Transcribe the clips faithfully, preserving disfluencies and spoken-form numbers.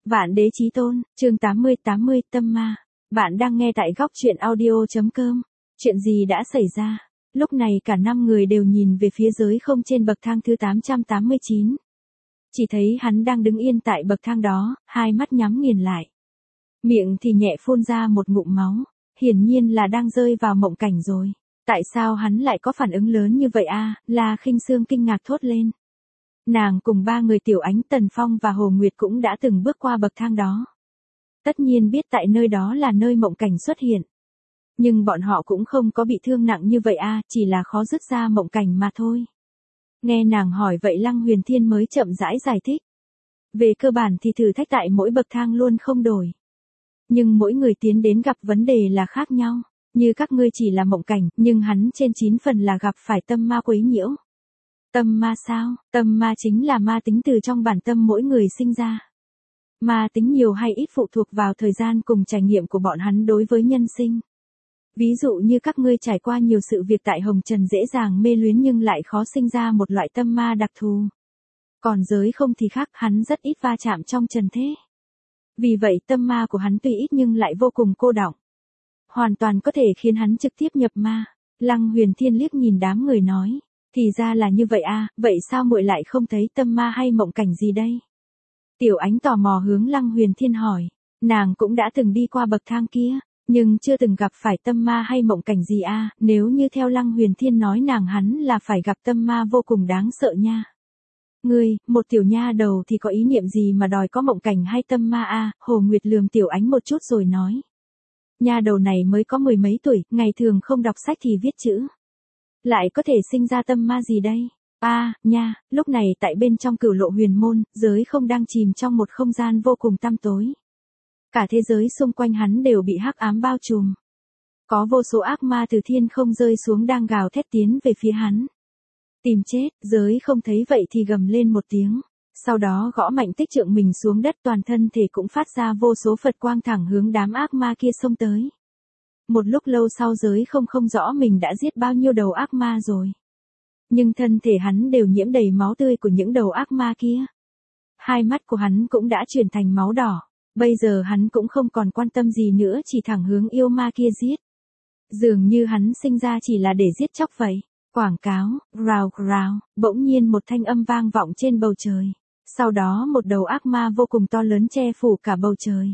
Vạn đế chí tôn, chương tám mươi tám mươi, tâm ma. Bạn đang nghe tại góc truyện audio.com. Chuyện gì đã xảy ra? Lúc này cả năm người đều nhìn về phía giới không trên bậc thang thứ tám trăm tám mươi chín. Chỉ thấy hắn đang đứng yên tại bậc thang đó, hai mắt nhắm nghiền lại. Miệng thì nhẹ phun ra một ngụm máu, hiển nhiên là đang rơi vào mộng cảnh rồi. Tại sao hắn lại có phản ứng lớn như vậy a? À? La Khinh Sương kinh ngạc thốt lên. Nàng cùng ba người Tiểu Ánh, Tần Phong và Hồ Nguyệt cũng đã từng bước qua bậc thang đó. Tất nhiên biết tại nơi đó là nơi mộng cảnh xuất hiện. Nhưng bọn họ cũng không có bị thương nặng như vậy a, à, chỉ là khó dứt ra mộng cảnh mà thôi. Nghe nàng hỏi vậy Lăng Huyền Thiên mới chậm rãi giải thích. Về cơ bản thì thử thách tại mỗi bậc thang luôn không đổi. Nhưng mỗi người tiến đến gặp vấn đề là khác nhau. Như các ngươi chỉ là mộng cảnh, nhưng hắn trên chín phần là gặp phải tâm ma quấy nhiễu. Tâm ma sao? Tâm ma chính là ma tính từ trong bản tâm mỗi người sinh ra. Ma tính nhiều hay ít phụ thuộc vào thời gian cùng trải nghiệm của bọn hắn đối với nhân sinh. Ví dụ như các ngươi trải qua nhiều sự việc tại Hồng Trần dễ dàng mê luyến nhưng lại khó sinh ra một loại tâm ma đặc thù. Còn giới không thì khác, hắn rất ít va chạm trong trần thế. Vì vậy tâm ma của hắn tuy ít nhưng lại vô cùng cô đọng. Hoàn toàn có thể khiến hắn trực tiếp nhập ma. Lăng Huyền Thiên liếc nhìn đám người nói. Thì ra là như vậy à, vậy sao muội lại không thấy tâm ma hay mộng cảnh gì đây? Tiểu Ánh tò mò hướng Lăng Huyền Thiên hỏi. Nàng cũng đã từng đi qua bậc thang kia, nhưng chưa từng gặp phải tâm ma hay mộng cảnh gì à, nếu như theo Lăng Huyền Thiên nói nàng hắn là phải gặp tâm ma vô cùng đáng sợ nha. Ngươi, một tiểu nha đầu thì có ý niệm gì mà đòi có mộng cảnh hay tâm ma à, Hồ Nguyệt lườm Tiểu Ánh một chút rồi nói. Nha đầu này mới có mười mấy tuổi, ngày thường không đọc sách thì viết chữ. Lại có thể sinh ra tâm ma gì đây? A, à, nha, lúc này tại bên trong Cửu Lộ Huyền Môn, giới không đang chìm trong một không gian vô cùng tăm tối. Cả thế giới xung quanh hắn đều bị hắc ám bao trùm. Có vô số ác ma từ thiên không rơi xuống đang gào thét tiến về phía hắn. Tìm chết, giới không thấy vậy thì gầm lên một tiếng. Sau đó gõ mạnh tích trượng mình xuống đất, toàn thân thể cũng phát ra vô số Phật quang thẳng hướng đám ác ma kia xông tới. Một lúc lâu sau giới không không rõ mình đã giết bao nhiêu đầu ác ma rồi. Nhưng thân thể hắn đều nhiễm đầy máu tươi của những đầu ác ma kia. Hai mắt của hắn cũng đã chuyển thành máu đỏ. Bây giờ hắn cũng không còn quan tâm gì nữa, chỉ thẳng hướng yêu ma kia giết. Dường như hắn sinh ra chỉ là để giết chóc vậy. Quảng cáo, rào rào, bỗng nhiên một thanh âm vang vọng trên bầu trời. Sau đó một đầu ác ma vô cùng to lớn che phủ cả bầu trời.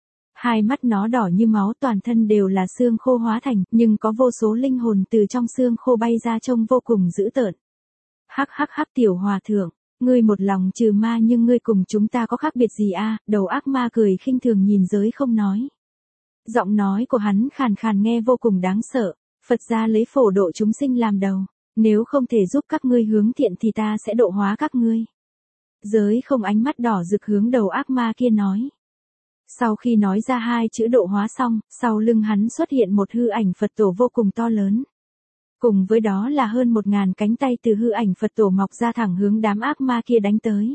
Hai mắt nó đỏ như máu, toàn thân đều là xương khô hóa thành, nhưng có vô số linh hồn từ trong xương khô bay ra trông vô cùng dữ tợn. Hắc hắc hắc Tiểu Hòa Thượng, ngươi một lòng trừ ma nhưng ngươi cùng chúng ta có khác biệt gì a? À? Đầu ác ma cười khinh thường nhìn giới không nói. Giọng nói của hắn khàn khàn nghe vô cùng đáng sợ. Phật gia lấy phổ độ chúng sinh làm đầu. Nếu không thể giúp các ngươi hướng thiện thì ta sẽ độ hóa các ngươi. Giới không ánh mắt đỏ rực hướng đầu ác ma kia nói. Sau khi nói ra hai chữ độ hóa xong, sau lưng hắn xuất hiện một hư ảnh Phật tổ vô cùng to lớn. Cùng với đó là hơn một ngàn cánh tay từ hư ảnh Phật tổ mọc ra thẳng hướng đám ác ma kia đánh tới.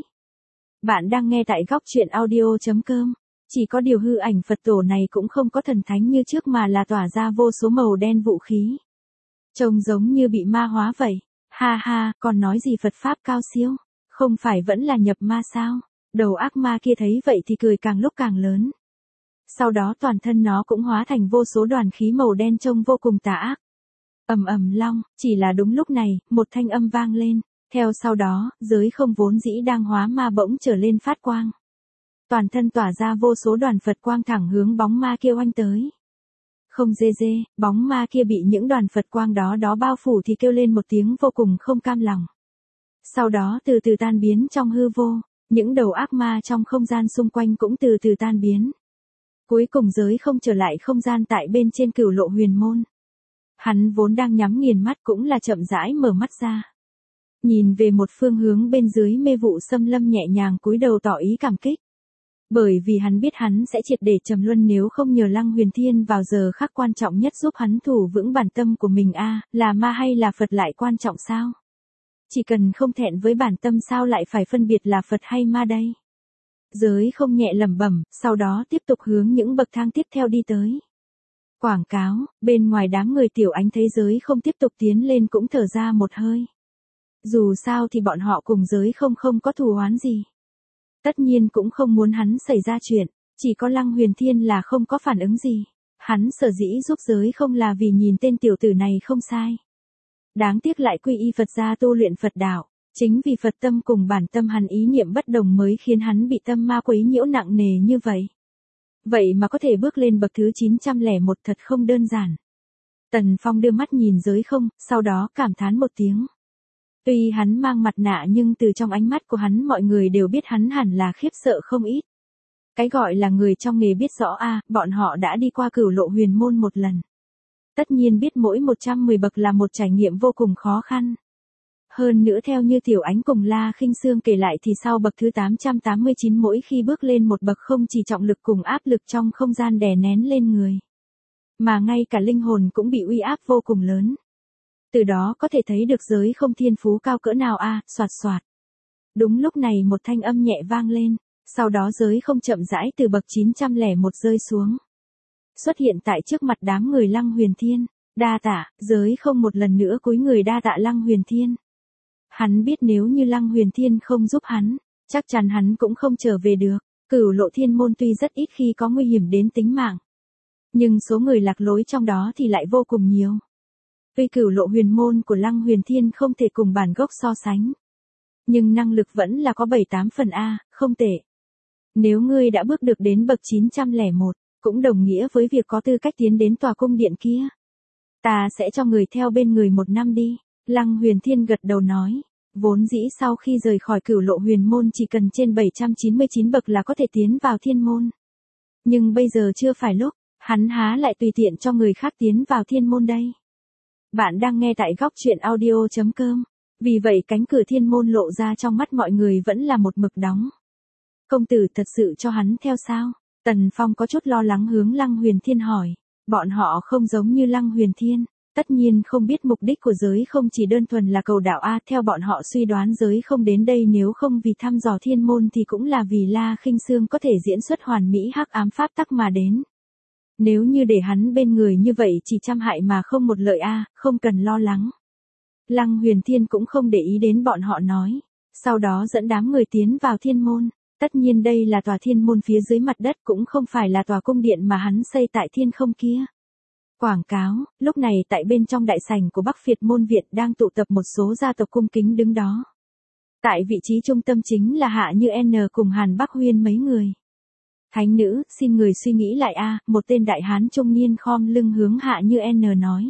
Bạn đang nghe tại góc truyện audio.com. Chỉ có điều hư ảnh Phật tổ này cũng không có thần thánh như trước mà là tỏa ra vô số màu đen vũ khí. Trông giống như bị ma hóa vậy. Ha ha, còn nói gì Phật Pháp cao siêu? Không phải vẫn là nhập ma sao? Đầu ác ma kia thấy vậy thì cười càng lúc càng lớn. Sau đó toàn thân nó cũng hóa thành vô số đoàn khí màu đen trông vô cùng tà ác. Ầm ầm long, chỉ là đúng lúc này, một thanh âm vang lên. Theo sau đó, giới không vốn dĩ đang hóa ma bỗng trở lên phát quang. Toàn thân tỏa ra vô số đoàn Phật quang thẳng hướng bóng ma kia oanh tới. Không dê dê, bóng ma kia bị những đoàn Phật quang đó đó bao phủ thì kêu lên một tiếng vô cùng không cam lòng. Sau đó từ từ tan biến trong hư vô, những đầu ác ma trong không gian xung quanh cũng từ từ tan biến. Cuối cùng giới không trở lại không gian tại bên trên Cửu Lộ Huyền Môn. Hắn vốn đang nhắm nghiền mắt cũng là chậm rãi mở mắt ra. Nhìn về một phương hướng bên dưới mê vụ xâm lâm nhẹ nhàng cúi đầu tỏ ý cảm kích. Bởi vì hắn biết hắn sẽ triệt để trầm luân nếu không nhờ Lăng Huyền Thiên vào giờ khắc quan trọng nhất giúp hắn thủ vững bản tâm của mình a, à, là ma hay là Phật lại quan trọng sao? Chỉ cần không thẹn với bản tâm sao lại phải phân biệt là Phật hay ma đây? Giới không nhẹ lẩm bẩm, sau đó tiếp tục hướng những bậc thang tiếp theo đi tới. Quảng cáo, bên ngoài đám người Tiểu Ánh thấy giới không tiếp tục tiến lên cũng thở ra một hơi. Dù sao thì bọn họ cùng giới không không có thù oán gì. Tất nhiên cũng không muốn hắn xảy ra chuyện, chỉ có Lăng Huyền Thiên là không có phản ứng gì. Hắn sở dĩ giúp giới không là vì nhìn tên tiểu tử này không sai. Đáng tiếc lại quy y Phật gia tu luyện Phật đạo, chính vì Phật tâm cùng bản tâm hắn ý niệm bất đồng mới khiến hắn bị tâm ma quấy nhiễu nặng nề như vậy. Vậy mà có thể bước lên bậc thứ chín trăm lẻ một thật không đơn giản. Tần Phong đưa mắt nhìn giới không, sau đó cảm thán một tiếng. Tuy hắn mang mặt nạ nhưng từ trong ánh mắt của hắn mọi người đều biết hắn hẳn là khiếp sợ không ít. Cái gọi là người trong nghề biết rõ a, bọn họ đã đi qua Cửu Lộ Huyền Môn một lần. Tất nhiên biết mỗi một trăm mười bậc là một trải nghiệm vô cùng khó khăn. Hơn nữa theo như Tiểu Ánh cùng La Khinh Sương kể lại thì sau bậc thứ tám trăm tám mươi chín mỗi khi bước lên một bậc không chỉ trọng lực cùng áp lực trong không gian đè nén lên người, mà ngay cả linh hồn cũng bị uy áp vô cùng lớn. Từ đó có thể thấy được giới không thiên phú cao cỡ nào a, à, soạt soạt. Đúng lúc này một thanh âm nhẹ vang lên, sau đó giới không chậm rãi từ bậc chín trăm lẻ một rơi xuống. Xuất hiện tại trước mặt đám người Lăng Huyền Thiên, đa tạ, giới không một lần nữa cúi người đa tạ Lăng Huyền Thiên. Hắn biết nếu như Lăng Huyền Thiên không giúp hắn, chắc chắn hắn cũng không trở về được. Cửu Lộ Thiên Môn tuy rất ít khi có nguy hiểm đến tính mạng, nhưng số người lạc lối trong đó thì lại vô cùng nhiều. Tuy Cửu Lộ Huyền Môn của Lăng Huyền Thiên không thể cùng bản gốc so sánh, nhưng năng lực vẫn là có bảy tám phần a, không tệ. Nếu ngươi đã bước được đến bậc chín trăm lẻ một, cũng đồng nghĩa với việc có tư cách tiến đến tòa cung điện kia. Ta sẽ cho người theo bên người một năm đi. Lăng Huyền Thiên gật đầu nói, vốn dĩ sau khi rời khỏi Cửu Lộ Huyền Môn chỉ cần trên bảy trăm chín mươi chín bậc là có thể tiến vào thiên môn. Nhưng bây giờ chưa phải lúc, hắn há lại tùy tiện cho người khác tiến vào thiên môn đây. Bạn đang nghe tại góc truyện audio chấm com, vì vậy cánh cửa thiên môn lộ ra trong mắt mọi người vẫn là một mực đóng. Công tử thật sự cho hắn theo sao? Tần Phong có chút lo lắng hướng Lăng Huyền Thiên hỏi, bọn họ không giống như Lăng Huyền Thiên. Tất nhiên không biết mục đích của giới không chỉ đơn thuần là cầu đạo a, theo bọn họ suy đoán giới không đến đây nếu không vì thăm dò thiên môn thì cũng là vì La Khinh Sương có thể diễn xuất hoàn mỹ hắc ám pháp tắc mà đến. Nếu như để hắn bên người như vậy chỉ trăm hại mà không một lợi a, không cần lo lắng. Lăng Huyền Thiên cũng không để ý đến bọn họ nói, sau đó dẫn đám người tiến vào thiên môn. Tất nhiên đây là tòa thiên môn phía dưới mặt đất cũng không phải là tòa cung điện mà hắn xây tại thiên không kia. Quảng cáo, lúc này tại bên trong đại sảnh của Bắc Việt môn viện đang tụ tập một số gia tộc cung kính đứng đó. Tại vị trí trung tâm chính là Hạ Như N cùng Hàn Bắc Huyên mấy người. Thánh nữ, xin người suy nghĩ lại a, một tên đại hán trung niên khom lưng hướng Hạ Như N nói.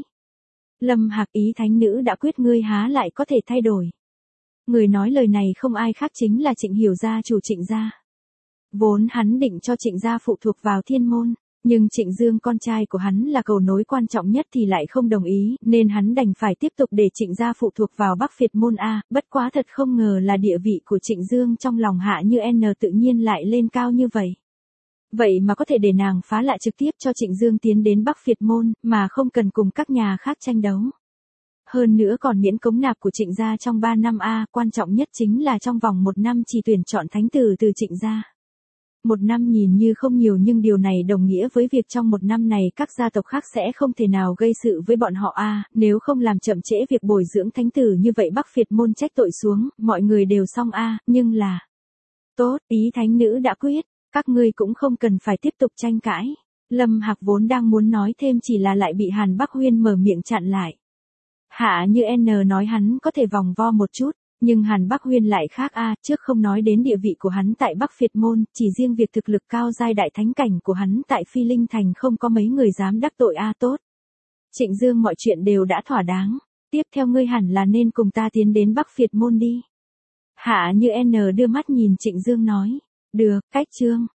Lâm Hạc, ý thánh nữ đã quyết, ngươi há lại có thể thay đổi. Người nói lời này không ai khác chính là Trịnh Hiểu gia chủ Trịnh gia. Vốn hắn định cho Trịnh gia phụ thuộc vào thiên môn. Nhưng Trịnh Dương con trai của hắn là cầu nối quan trọng nhất thì lại không đồng ý, nên hắn đành phải tiếp tục để Trịnh gia phụ thuộc vào Bắc Việt môn a, bất quá thật không ngờ là địa vị của Trịnh Dương trong lòng Hạ Như N tự nhiên lại lên cao như vậy. Vậy mà có thể để nàng phá lại trực tiếp cho Trịnh Dương tiến đến Bắc Việt môn, mà không cần cùng các nhà khác tranh đấu. Hơn nữa còn miễn cống nạp của Trịnh gia trong ba năm a, quan trọng nhất chính là trong vòng một năm chỉ tuyển chọn thánh tử từ Trịnh gia. Một năm nhìn như không nhiều nhưng điều này đồng nghĩa với việc trong một năm này các gia tộc khác sẽ không thể nào gây sự với bọn họ a, nếu không làm chậm trễ việc bồi dưỡng thánh tử như vậy Bắc Việt môn trách tội xuống, mọi người đều xong a, nhưng là... Tốt, ý thánh nữ đã quyết, các ngươi cũng không cần phải tiếp tục tranh cãi. Lâm Hạc vốn đang muốn nói thêm chỉ là lại bị Hàn Bắc Huyên mở miệng chặn lại. Hạ Như N nói hắn có thể vòng vo một chút. Nhưng Hàn Bắc Huyên lại khác a, à, trước không nói đến địa vị của hắn tại Bắc Việt môn, chỉ riêng việc thực lực cao giai đại thánh cảnh của hắn tại Phi Linh Thành không có mấy người dám đắc tội a à, tốt. Trịnh Dương mọi chuyện đều đã thỏa đáng, tiếp theo ngươi hẳn là nên cùng ta tiến đến Bắc Việt môn đi. Hạ Như N đưa mắt nhìn Trịnh Dương nói, được, cách chương.